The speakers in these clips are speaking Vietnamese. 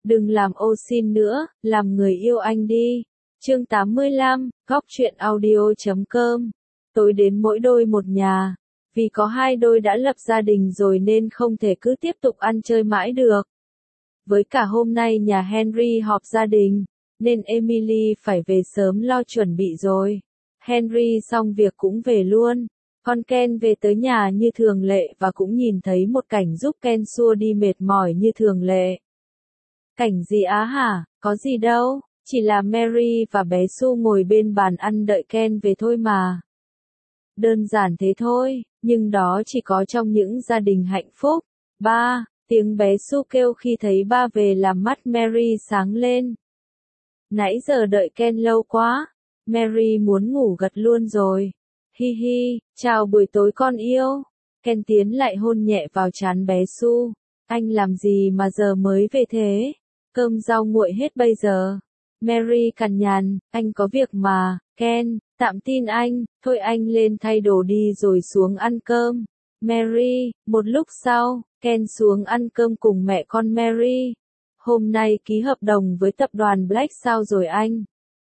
Đừng làm ô xin nữa, làm người yêu anh đi. Chương 85, góc truyện audio.com. Tối đến mỗi đôi một nhà. Vì có hai đôi đã lập gia đình rồi nên không thể cứ tiếp tục ăn chơi mãi được. Với cả hôm nay nhà Henry họp gia đình, nên Emily phải về sớm lo chuẩn bị rồi. Henry xong việc cũng về luôn. Con Ken về tới nhà như thường lệ và cũng nhìn thấy một cảnh giúp Ken xua đi mệt mỏi như thường lệ. Cảnh gì á hả, có gì đâu, chỉ là Mary và bé Sue ngồi bên bàn ăn đợi Ken về thôi mà. Đơn giản thế thôi, nhưng đó chỉ có trong những gia đình hạnh phúc. Ba, tiếng bé Sue kêu khi thấy ba về làm mắt Mary sáng lên. Nãy giờ đợi Ken lâu quá, Mary muốn ngủ gật luôn rồi. Hi hi, chào buổi tối con yêu. Ken tiến lại hôn nhẹ vào trán bé Sue. Anh làm gì mà giờ mới về thế? Cơm rau nguội hết bây giờ. Mary cằn nhằn, anh có việc mà. Ken, tạm tin anh, thôi anh lên thay đồ đi rồi xuống ăn cơm. Mary, một lúc sau, Ken xuống ăn cơm cùng mẹ con Mary. Hôm nay ký hợp đồng với tập đoàn Black sao rồi anh?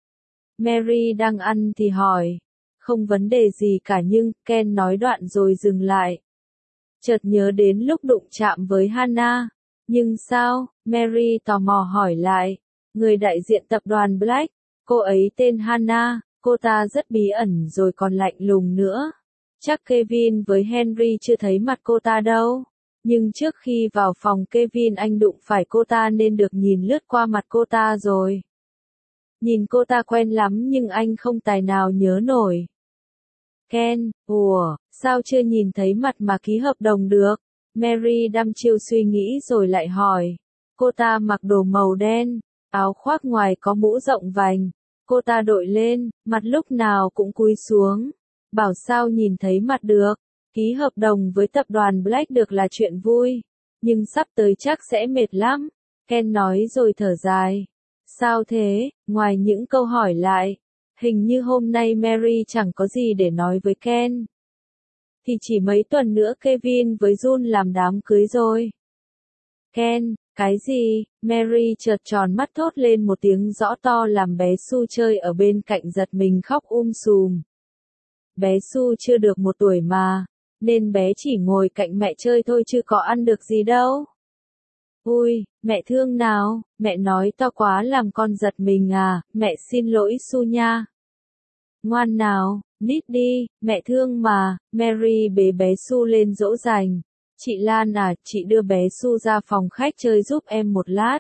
Mary đang ăn thì hỏi. Không vấn đề gì cả nhưng, Ken nói đoạn rồi dừng lại. Chợt nhớ đến lúc đụng chạm với Hannah. Nhưng sao? Mary tò mò hỏi lại. Người đại diện tập đoàn Black, cô ấy tên Hannah, cô ta rất bí ẩn rồi còn lạnh lùng nữa. Chắc Kevin với Henry chưa thấy mặt cô ta đâu. Nhưng trước khi vào phòng Kevin anh đụng phải cô ta nên được nhìn lướt qua mặt cô ta rồi. Nhìn cô ta quen lắm nhưng anh không tài nào nhớ nổi. Ken, sao chưa nhìn thấy mặt mà ký hợp đồng được? Mary đăm chiêu suy nghĩ rồi lại hỏi. Cô ta mặc đồ màu đen, áo khoác ngoài có mũ rộng vành. Cô ta đội lên, mặt lúc nào cũng cúi xuống. Bảo sao nhìn thấy mặt được. Ký hợp đồng với tập đoàn Black được là chuyện vui. Nhưng sắp tới chắc sẽ mệt lắm. Ken nói rồi thở dài. Sao thế, ngoài những câu hỏi lại. Hình như hôm nay Mary chẳng có gì để nói với Ken. Thì chỉ mấy tuần nữa Kevin với Jun làm đám cưới rồi. Ken, cái gì? Mary chợt tròn mắt thốt lên một tiếng rõ to làm bé Sue chơi ở bên cạnh giật mình khóc sùm. Bé Sue chưa được 1 tuổi mà, nên bé chỉ ngồi cạnh mẹ chơi thôi chứ có ăn được gì đâu. Ui, mẹ thương nào, mẹ nói to quá làm con giật mình à, mẹ xin lỗi Sue nha. Ngoan nào, nít đi, mẹ thương mà. Mary bế bé Sue lên dỗ dành. Chị Lan à, chị đưa bé Sue ra phòng khách chơi giúp em một lát.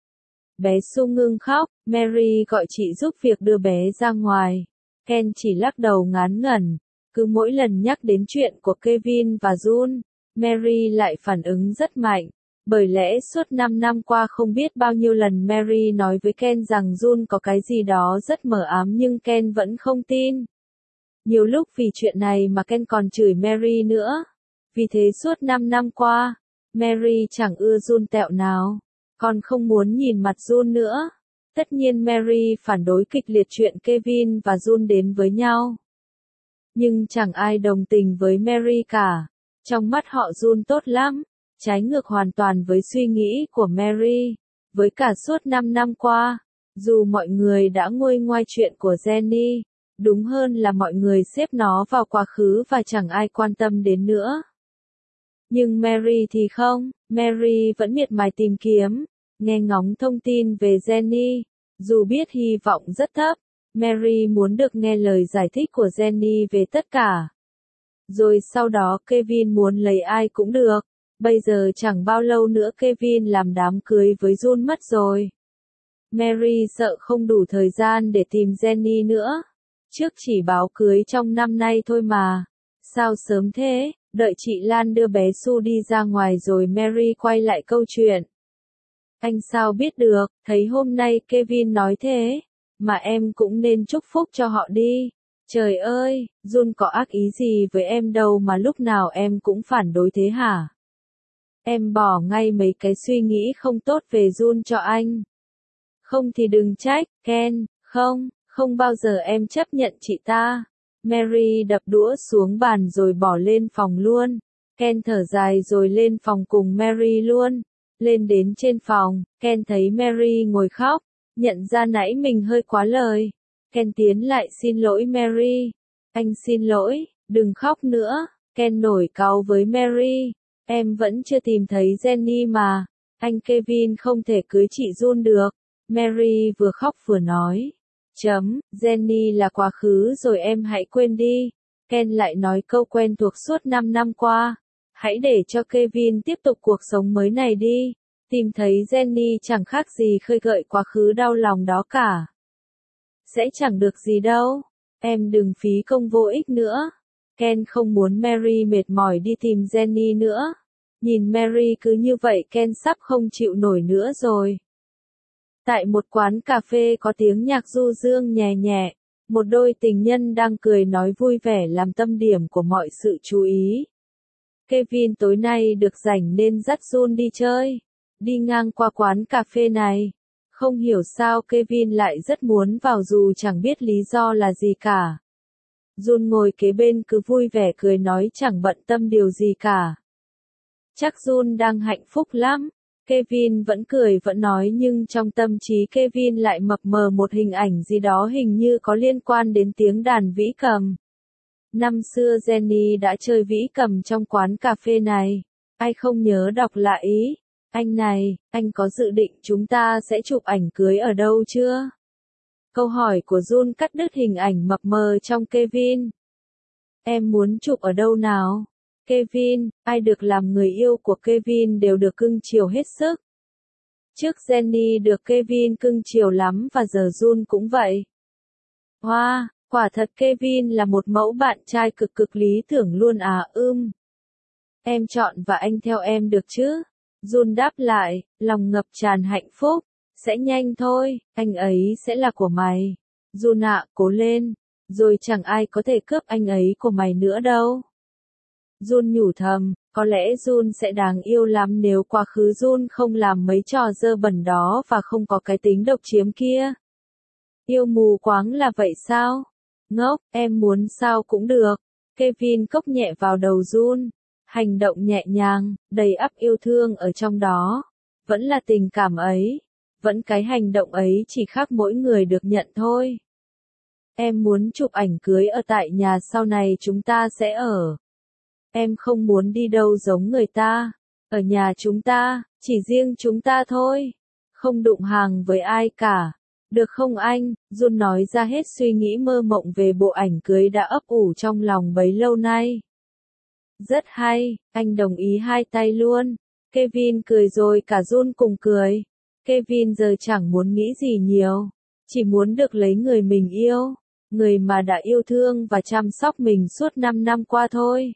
Bé Sue ngưng khóc, Mary gọi chị giúp việc đưa bé ra ngoài. Ken chỉ lắc đầu ngán ngẩn. Cứ mỗi lần nhắc đến chuyện của Kevin và Jun, Mary lại phản ứng rất mạnh. Bởi lẽ suốt 5 năm qua không biết bao nhiêu lần Mary nói với Ken rằng Jun có cái gì đó rất mờ ám nhưng Ken vẫn không tin. Nhiều lúc vì chuyện này mà Ken còn chửi Mary nữa. Vì thế suốt 5 năm qua, Mary chẳng ưa Jun tẹo nào. Còn không muốn nhìn mặt Jun nữa. Tất nhiên Mary phản đối kịch liệt chuyện Kevin và Jun đến với nhau. Nhưng chẳng ai đồng tình với Mary cả. Trong mắt họ Jun tốt lắm. Trái ngược hoàn toàn với suy nghĩ của Mary. Với cả suốt 5 năm qua, dù mọi người đã nguôi ngoai chuyện của Jenny, đúng hơn là mọi người xếp nó vào quá khứ và chẳng ai quan tâm đến nữa. Nhưng Mary thì không, Mary vẫn miệt mài tìm kiếm, nghe ngóng thông tin về Jenny, dù biết hy vọng rất thấp. Mary muốn được nghe lời giải thích của Jenny về tất cả. Rồi sau đó Kevin muốn lấy ai cũng được. Bây giờ chẳng bao lâu nữa Kevin làm đám cưới với Jun mất rồi. Mary sợ không đủ thời gian để tìm Jenny nữa. Trước chỉ báo cưới trong năm nay thôi mà. Sao sớm thế? Đợi chị Lan đưa bé Sue đi ra ngoài rồi Mary quay lại câu chuyện. Anh sao biết được, thấy hôm nay Kevin nói thế. Mà em cũng nên chúc phúc cho họ đi. Trời ơi, Jun có ác ý gì với em đâu mà lúc nào em cũng phản đối thế hả? Em bỏ ngay mấy cái suy nghĩ không tốt về Jun cho anh. Không thì đừng trách, Ken, không bao giờ em chấp nhận chị ta. Mary đập đũa xuống bàn rồi bỏ lên phòng luôn. Ken thở dài rồi lên phòng cùng Mary luôn. Lên đến trên phòng, Ken thấy Mary ngồi khóc, nhận ra nãy mình hơi quá lời. Ken tiến lại xin lỗi Mary. Anh xin lỗi, đừng khóc nữa. Ken nổi cáu với Mary. Em vẫn chưa tìm thấy Jenny mà. Anh Kevin không thể cưới chị June được. Mary vừa khóc vừa nói. Jenny là quá khứ rồi, em hãy quên đi. Ken lại nói câu quen thuộc suốt 5 năm qua. Hãy để cho Kevin tiếp tục cuộc sống mới này đi. Tìm thấy Jenny chẳng khác gì khơi gợi quá khứ đau lòng đó cả. Sẽ chẳng được gì đâu. Em đừng phí công vô ích nữa. Ken không muốn Mary mệt mỏi đi tìm Jenny nữa. Nhìn Mary cứ như vậy Ken sắp không chịu nổi nữa rồi. Tại một quán cà phê có tiếng nhạc du dương nhẹ nhẹ, một đôi tình nhân đang cười nói vui vẻ làm tâm điểm của mọi sự chú ý. Kevin tối nay được rảnh nên dắt June đi chơi. Đi ngang qua quán cà phê này, không hiểu sao Kevin lại rất muốn vào dù chẳng biết lý do là gì cả. June ngồi kế bên cứ vui vẻ cười nói chẳng bận tâm điều gì cả. Chắc June đang hạnh phúc lắm. Kevin vẫn cười vẫn nói nhưng trong tâm trí Kevin lại mập mờ một hình ảnh gì đó hình như có liên quan đến tiếng đàn vĩ cầm. Năm xưa Jenny đã chơi vĩ cầm trong quán cà phê này. Ai không nhớ đọc lại ý. Anh này, anh có dự định chúng ta sẽ chụp ảnh cưới ở đâu chưa? Câu hỏi của June cắt đứt hình ảnh mập mờ trong Kevin. Em muốn chụp ở đâu nào? Kevin, ai được làm người yêu của Kevin đều được cưng chiều hết sức. Trước Jenny được Kevin cưng chiều lắm và giờ June cũng vậy. Wow, quả thật Kevin là một mẫu bạn trai cực cực lý tưởng luôn à. Em chọn và anh theo em được chứ? June đáp lại, lòng ngập tràn hạnh phúc. Sẽ nhanh thôi, anh ấy sẽ là của mày. June ạ, cố lên. Rồi chẳng ai có thể cướp anh ấy của mày nữa đâu. June nhủ thầm, có lẽ June sẽ đáng yêu lắm nếu quá khứ June không làm mấy trò dơ bẩn đó và không có cái tính độc chiếm kia. Yêu mù quáng là vậy sao? Ngốc, em muốn sao cũng được. Kevin cốc nhẹ vào đầu June. Hành động nhẹ nhàng, đầy ắp yêu thương ở trong đó. Vẫn là tình cảm ấy. Vẫn cái hành động ấy chỉ khác mỗi người được nhận thôi. Em muốn chụp ảnh cưới ở tại nhà sau này chúng ta sẽ ở. Em không muốn đi đâu giống người ta. Ở nhà chúng ta, chỉ riêng chúng ta thôi. Không đụng hàng với ai cả. Được không anh? June nói ra hết suy nghĩ mơ mộng về bộ ảnh cưới đã ấp ủ trong lòng bấy lâu nay. Rất hay, anh đồng ý hai tay luôn. Kevin cười rồi cả June cùng cười. Kevin giờ chẳng muốn nghĩ gì nhiều. Chỉ muốn được lấy người mình yêu. Người mà đã yêu thương và chăm sóc mình suốt 5 năm qua thôi.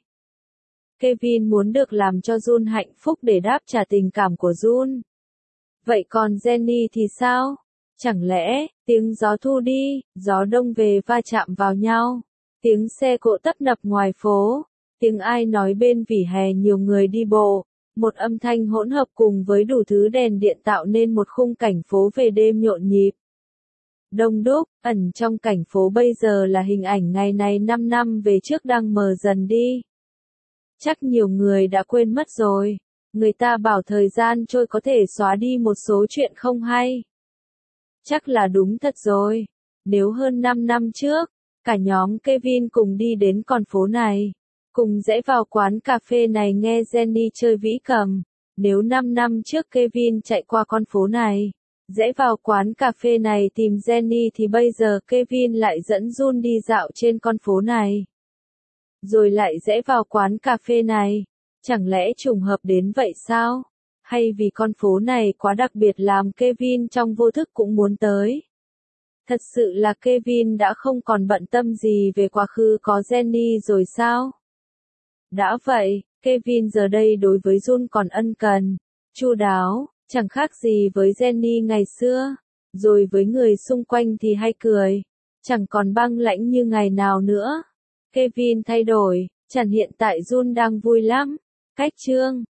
Kevin muốn được làm cho June hạnh phúc để đáp trả tình cảm của June. Vậy còn Jenny thì sao? Chẳng lẽ, tiếng gió thu đi, gió đông về va chạm vào nhau. Tiếng xe cộ tấp nập ngoài phố. Tiếng ai nói bên vỉa hè nhiều người đi bộ. Một âm thanh hỗn hợp cùng với đủ thứ đèn điện tạo nên một khung cảnh phố về đêm nhộn nhịp. Đông đúc, ẩn trong cảnh phố bây giờ là hình ảnh ngày này 5 năm về trước đang mờ dần đi. Chắc nhiều người đã quên mất rồi. Người ta bảo thời gian trôi có thể xóa đi một số chuyện không hay. Chắc là đúng thật rồi. Nếu hơn 5 năm trước, cả nhóm Kevin cùng đi đến con phố này. Cùng rẽ vào quán cà phê này nghe Jenny chơi vĩ cầm. Nếu 5 năm trước Kevin chạy qua con phố này, rẽ vào quán cà phê này tìm Jenny thì bây giờ Kevin lại dẫn June đi dạo trên con phố này. Rồi lại rẽ vào quán cà phê này. Chẳng lẽ trùng hợp đến vậy sao? Hay vì con phố này quá đặc biệt làm Kevin trong vô thức cũng muốn tới? Thật sự là Kevin đã không còn bận tâm gì về quá khứ có Jenny rồi sao? Đã vậy, Kevin giờ đây đối với June còn ân cần, chu đáo, chẳng khác gì với Jenny ngày xưa. Rồi với người xung quanh thì hay cười, chẳng còn băng lãnh như ngày nào nữa. Kevin thay đổi, chẳng hiện tại June đang vui lắm. Cách chương